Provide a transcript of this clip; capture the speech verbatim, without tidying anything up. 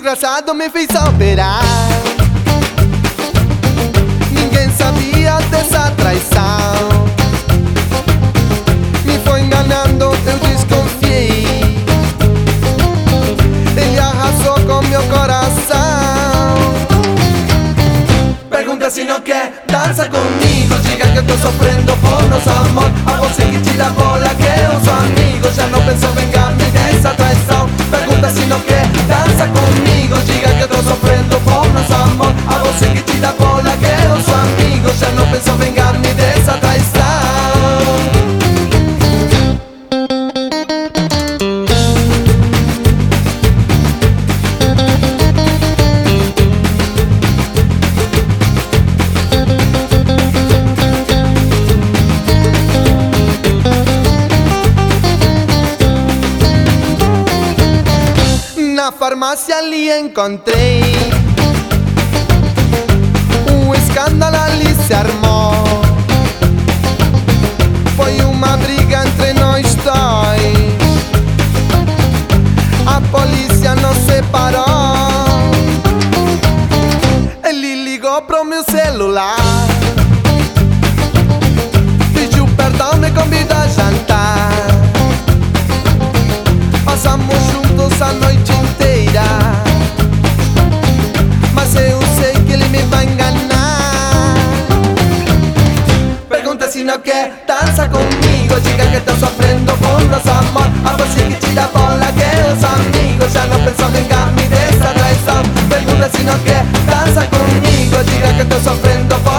desgraçado me fez operar. Ninguém sabia dessa traição. Me foi enganando, eu desconfiei. Ele arrasou com meu coração. Pergunta se não quer, dança comigo. Diga que eu tô sofrendo por nosso amor. A você que tira a bola, que eu sou amigo. Já não penso vingar-me dessa traição. Pergunta se não quer, dança comigo. Diga que eu tô sofrendo por nosso amor. A você que tira a bola, que eu sou amigo. Já não penso vingar-me dessa traição. Na farmácia ali encontrei um escândalo, ali se armou. Foi uma briga entre nós dois. A polícia nos separou. Ele ligou pro meu celular, pediu perdão, me convidou a jantar. Passamos juntos a noite inteira, mas eu sei que ele me vai enganar. Pergunta se não quer, dança comigo. Diga que tô sofrendo por nosso amor. A você que tira a bola, que eu sou amigo. Já não penso vingar-me dessa traição. Pergunta se não quer, dança comigo. Diga que tô sofrendo por